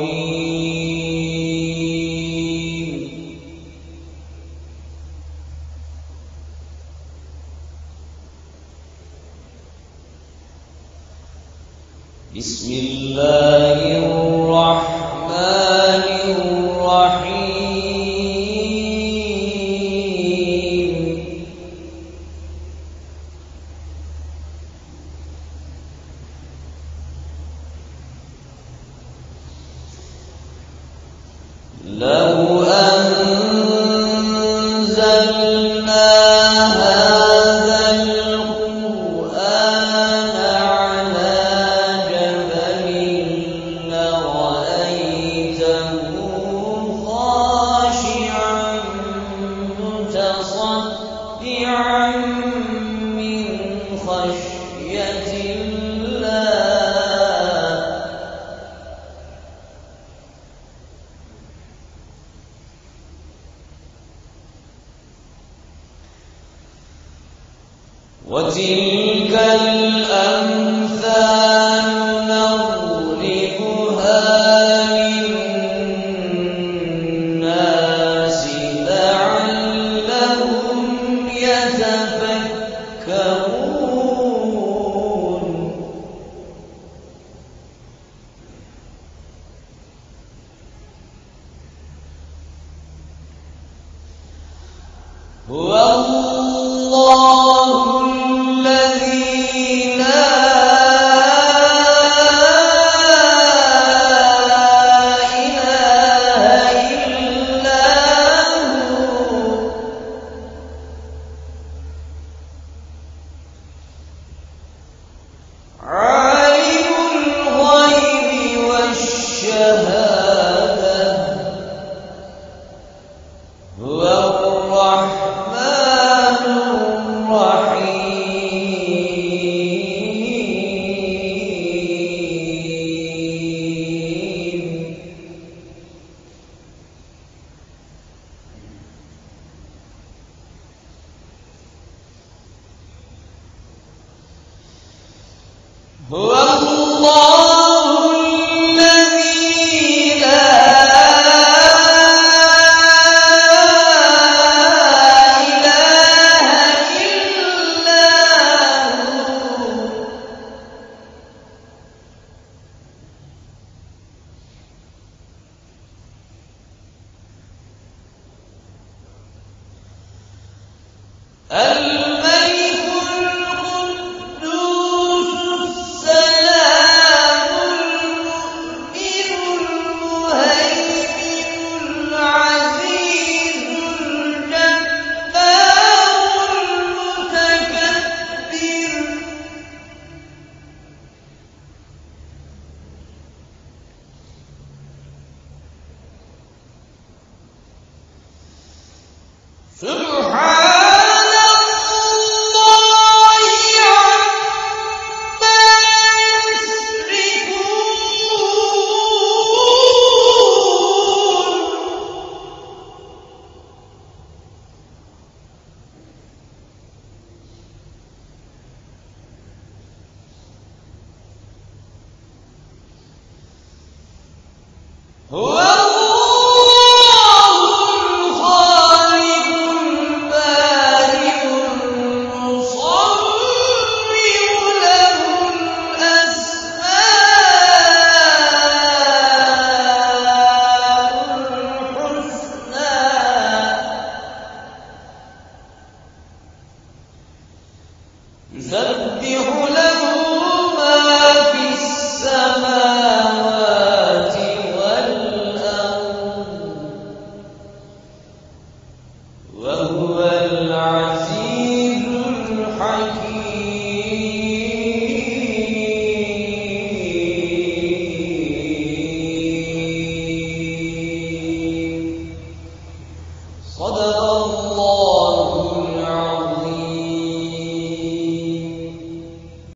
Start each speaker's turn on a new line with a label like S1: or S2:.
S1: بسم الله الرحمن الرحيم. لو أنزلنا هذا القرآن على جبل لرأيته خاشعا متصدعا من خشية الله. وتلك الأمثال نضربها للناس لعلهم يتفكرون. هو الله الذي لا إله إلا هو عالم الغيب والشهادة هو الرحمن الرحيم. هو الله الذي لا إله إلا هو الملك القدوس السلام المؤمن المهيمن العزيز الجبار المتكبر. سبحان الله عما يشركون. هو الله الخالق البارئ المصور له الأسماء الحسنى يسبح له ما في السماوات والأرض وهو العزيز